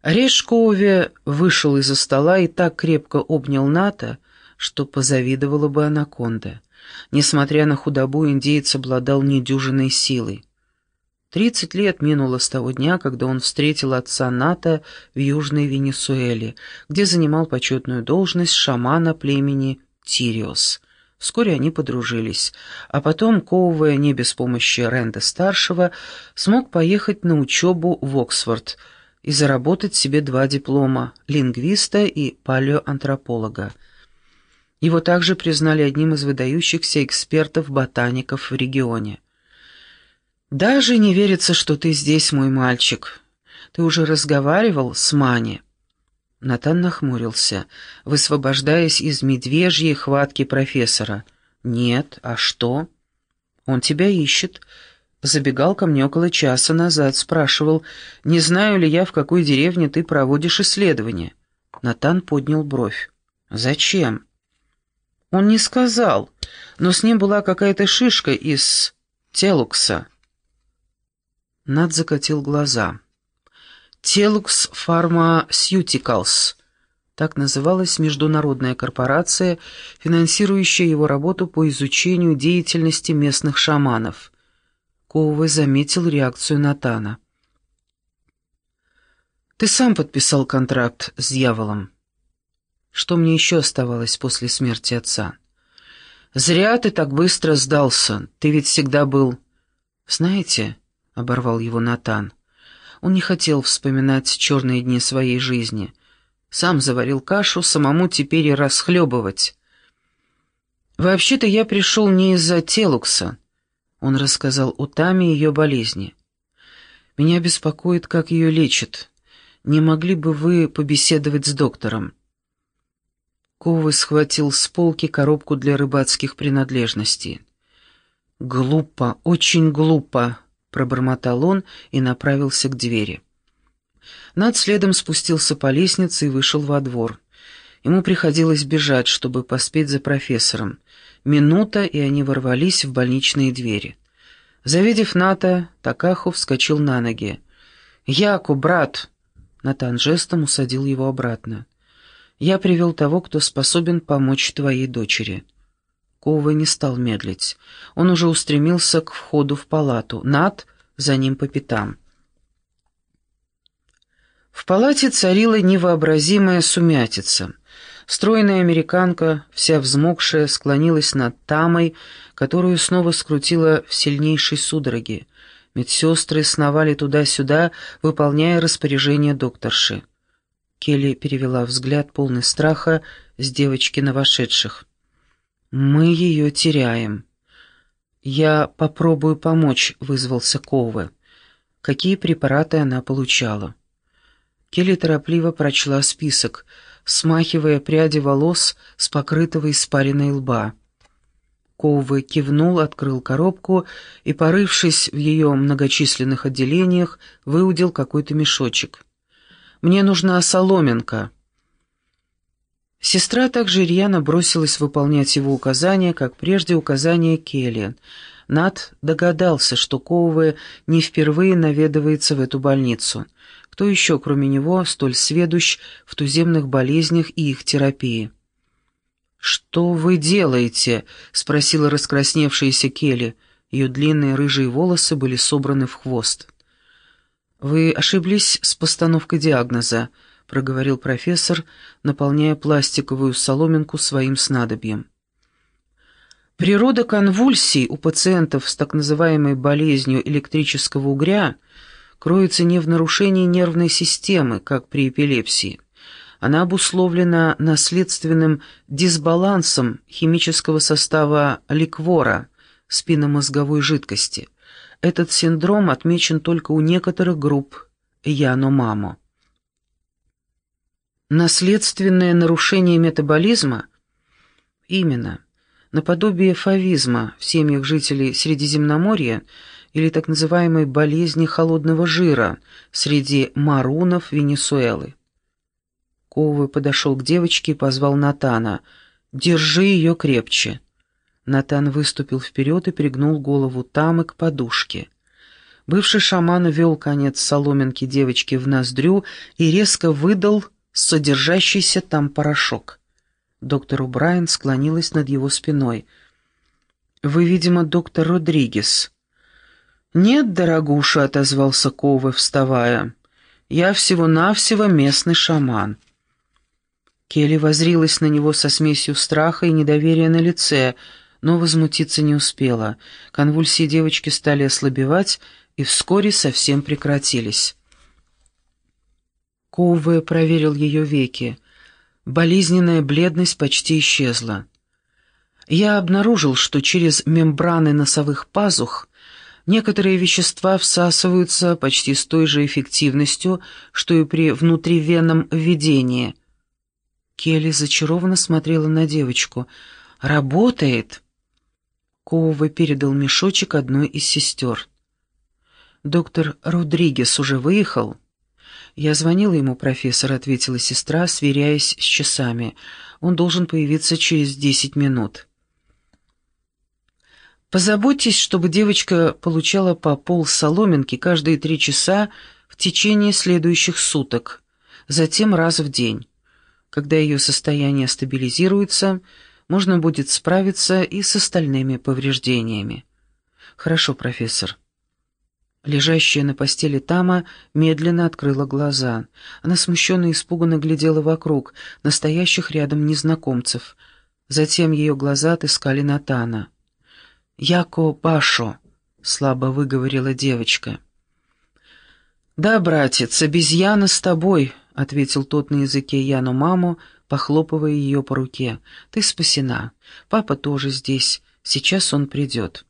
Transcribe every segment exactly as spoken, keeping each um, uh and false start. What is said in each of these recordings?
Решкове вышел из-за стола и так крепко обнял Ната, что позавидовала бы анаконда. Несмотря на худобу, индеец обладал недюжинной силой. Тридцать лет минуло с того дня, когда он встретил отца Ната в Южной Венесуэле, где занимал почетную должность шамана племени Тириос. Вскоре они подружились, а потом, Коуве не без помощи Рэнда-старшего, смог поехать на учебу в Оксфорд и заработать себе два диплома – лингвиста и палеоантрополога. Его также признали одним из выдающихся экспертов-ботаников в регионе. «Даже не верится, что ты здесь, мой мальчик. Ты уже разговаривал с Мани?» Натан нахмурился, высвобождаясь из медвежьей хватки профессора. «Нет, а что?» «Он тебя ищет. Забегал ко мне около часа назад, спрашивал, не знаю ли я, в какой деревне ты проводишь исследования». Натан поднял бровь. «Зачем?» «Он не сказал, но с ним была какая-то шишка из Телукса». Нат закатил глаза. «Телукс Pharmaceuticals» — так называлась международная корпорация, финансирующая его работу по изучению деятельности местных шаманов. Коуве заметил реакцию Натана. «Ты сам подписал контракт с дьяволом. Что мне еще оставалось после смерти отца? Зря ты так быстро сдался, ты ведь всегда был...» «Знаете...» — оборвал его Натан. Он не хотел вспоминать черные дни своей жизни. Сам заварил кашу, самому теперь и расхлебывать. «Вообще-то я пришел не из-за Телукса», — он рассказал Утаме ее болезни. «Меня беспокоит, как ее лечат. Не могли бы вы побеседовать с доктором?» Коуве схватил с полки коробку для рыбацких принадлежностей. «Глупо, очень глупо», — пробормотал он и направился к двери. Над следом спустился по лестнице и вышел во двор. Ему приходилось бежать, чтобы поспеть за профессором. Минута, и они ворвались в больничные двери. Завидев Ната, Такаху вскочил на ноги. «Яку, брат!» Натан жестом усадил его обратно. «Я привел того, кто способен помочь твоей дочери». Коуве не стал медлить. Он уже устремился к входу в палату. Нат за ним по пятам. В палате царила невообразимая сумятица. Стройная американка, вся взмокшая, склонилась над Тамой, которую снова скрутила в сильнейшей судороге. Медсестры сновали туда-сюда, выполняя распоряжения докторши. Келли перевела взгляд, полный страха, с девочки на вошедших. «Мы ее теряем». «Я попробую помочь», — вызвался Коуве. «Какие препараты она получала?» Келли торопливо прочла список, смахивая пряди волос с покрытого испариной лба. Коуве кивнул, открыл коробку и, порывшись в ее многочисленных отделениях, выудил какой-то мешочек. «Мне нужна соломинка». Сестра также рьяно бросилась выполнять его указания, как прежде указания Келли. Нат догадался, что Коуве не впервые наведывается в эту больницу. Кто еще, кроме него, столь сведущ в туземных болезнях и их терапии? «Что вы делаете?» — спросила раскрасневшаяся Келли. Ее длинные рыжие волосы были собраны в хвост. «Вы ошиблись с постановкой диагноза», — проговорил профессор, наполняя пластиковую соломинку своим снадобьем. Природа конвульсий у пациентов с так называемой болезнью электрического угря кроется не в нарушении нервной системы, как при эпилепсии. Она обусловлена наследственным дисбалансом химического состава ликвора, спинномозговой жидкости. Этот синдром отмечен только у некоторых групп Яномамо. Наследственное нарушение метаболизма? Именно. Наподобие фавизма в семьях жителей Средиземноморья или так называемой болезни холодного жира среди марунов Венесуэлы. Коуве подошел к девочке и позвал Натана. «Держи ее крепче». Натан выступил вперед и пригнул голову Тамы к подушке. Бывший шаман ввел конец соломинки девочки в ноздрю и резко выдал содержащийся там порошок. Доктор О'Брайен склонилась над его спиной. «Вы, видимо, доктор Родригес». «Нет, дорогуша», — отозвался Ковы, вставая. «Я всего-навсего местный шаман». Келли воззрилась на него со смесью страха и недоверия на лице, но возмутиться не успела. Конвульсии девочки стали ослабевать и вскоре совсем прекратились. Ковы проверил ее веки. Болезненная бледность почти исчезла. Я обнаружил, что через мембраны носовых пазух некоторые вещества всасываются почти с той же эффективностью, что и при внутривенном введении. Келли зачарованно смотрела на девочку. «Работает!» Коува передал мешочек одной из сестер. «Доктор Родригес уже выехал?» «Я звонила ему, профессор», — ответила сестра, сверяясь с часами. «Он должен появиться через десять минут». «Позаботьтесь, чтобы девочка получала по пол соломинки каждые три часа в течение следующих суток, затем раз в день. Когда ее состояние стабилизируется, можно будет справиться и с остальными повреждениями». «Хорошо, профессор». Лежащая на постели Тама медленно открыла глаза. Она смущенно и испуганно глядела вокруг, настоящих рядом незнакомцев. Затем ее глаза отыскали Натана. «Яко Башо», — слабо выговорила девочка. «Да, братец, обезьяна с тобой», — ответил тот на языке Яну-маму, похлопывая ее по руке. «Ты спасена. Папа тоже здесь. Сейчас он придет».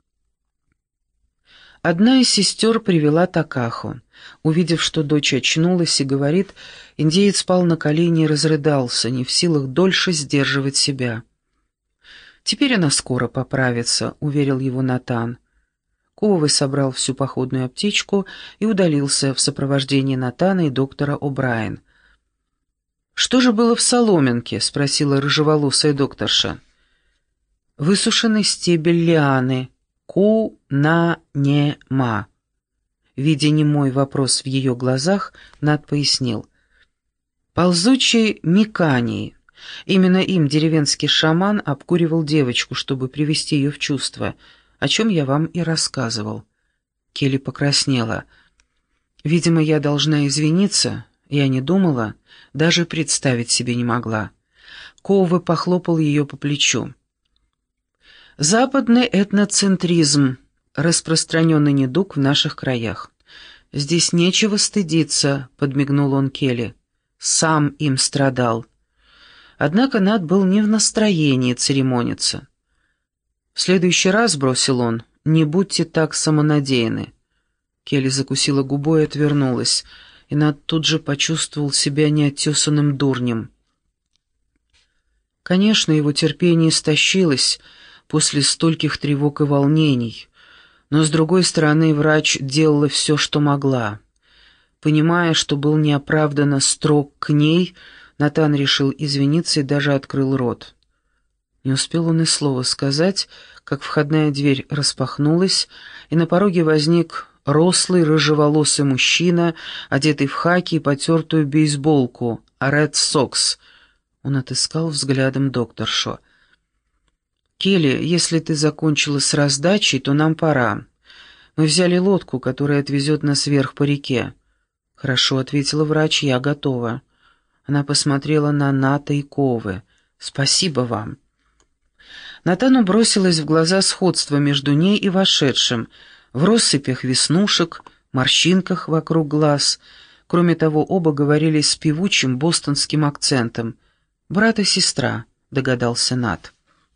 Одна из сестер привела Такаху. Увидев, что дочь очнулась и говорит, индеец спал на колени и разрыдался, не в силах дольше сдерживать себя. «Теперь она скоро поправится», — уверил его Натан. Ковы собрал всю походную аптечку и удалился в сопровождении Натана и доктора О'Брайен. «Что же было в соломинке?» — спросила рыжеволосая докторша. «Высушенный стебель лианы. Ку-на-не-ма». Видя немой вопрос в ее глазах, Нат пояснил. «Ползучий миканий. Именно им деревенский шаман обкуривал девочку, чтобы привести ее в чувство, о чем я вам и рассказывал». Келли покраснела. «Видимо, я должна извиниться. Я не думала, даже представить себе не могла». Ковы похлопал ее по плечу. «Западный этноцентризм — распространенный недуг в наших краях. Здесь нечего стыдиться», — подмигнул он Келли. «Сам им страдал». Однако Нат был не в настроении церемониться. «В следующий раз», — бросил он, — «не будьте так самонадеянны». Келли закусила губу и отвернулась, и Нат тут же почувствовал себя неоттесанным дурнем. Конечно, его терпение истощилось после стольких тревог и волнений, но, с другой стороны, врач делала все, что могла. Понимая, что был неоправданно строг к ней, Натан решил извиниться и даже открыл рот. Не успел он и слова сказать, как входная дверь распахнулась, и на пороге возник рослый рыжеволосый мужчина, одетый в хаки и потертую бейсболку, «Ред Сокс». Он отыскал взглядом докторшу. «Келли, если ты закончила с раздачей, то нам пора. Мы взяли лодку, которая отвезет нас вверх по реке». «Хорошо», — ответила врач, — «я готова». Она посмотрела на Ната и Ковы. «Спасибо вам». Натану бросилось в глаза сходство между ней и вошедшим, в россыпях веснушек, морщинках вокруг глаз. Кроме того, оба говорили с певучим бостонским акцентом. «Брат и сестра», — догадался Нат.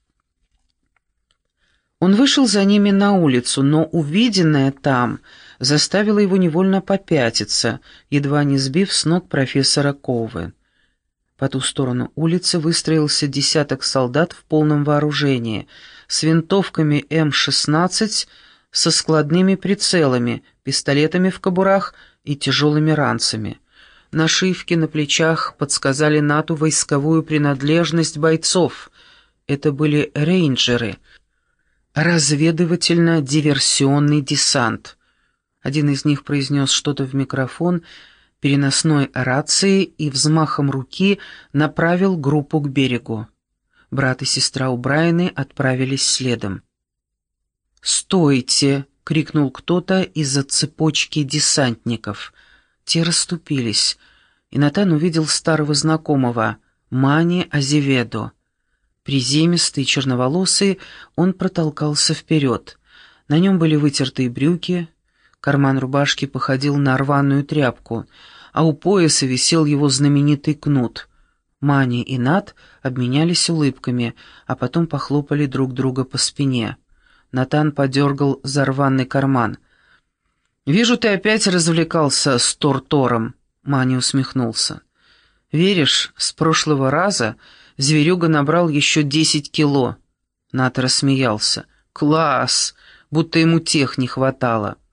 Он вышел за ними на улицу, но увиденное там заставило его невольно попятиться, едва не сбив с ног профессора Ковы. По ту сторону улицы выстроился десяток солдат в полном вооружении, с винтовками эм шестнадцать, со складными прицелами, пистолетами в кобурах и тяжелыми ранцами. Нашивки на плечах подсказали Нату войсковую принадлежность бойцов. Это были рейнджеры, разведывательно-диверсионный десант. Один из них произнес что-то в микрофон переносной рации и взмахом руки направил группу к берегу. Брат и сестра Убрайны отправились следом. «Стойте!» — крикнул кто-то из-за цепочки десантников. Те расступились, и Натан увидел старого знакомого, Мани Азеведо. Приземистый, черноволосый, он протолкался вперед. На нем были вытертые брюки, карман рубашки походил на рваную тряпку, а у пояса висел его знаменитый кнут. Мани и Нат обменялись улыбками, а потом похлопали друг друга по спине. Натан подергал за рваный карман. «Вижу, ты опять развлекался с Тортором», — Мани усмехнулся. «Веришь, с прошлого раза зверюга набрал еще десять кило». Нат рассмеялся. «Класс! Будто ему тех не хватало».